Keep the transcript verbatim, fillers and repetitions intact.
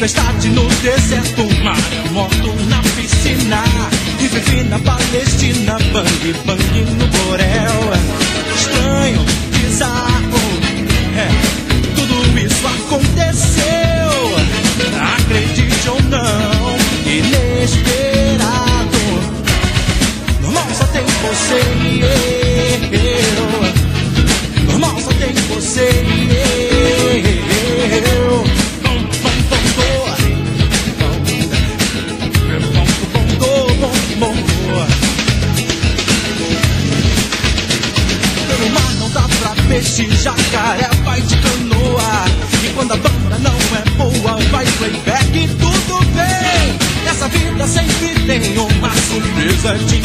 Tempestade no deserto, maremoto na piscina, e vivi na Palestina, bang bang no borel. Estranho, bizarro, é, tudo isso aconteceu. Acredite ou não, inesperado. Normal só tem você e eu. Normal só tem você e eu. Pelo mar não dá pra peixe, jacaré vai de canoa. E quando a banda não é boa, vai playback e tudo bem. Essa vida sempre tem uma surpresa de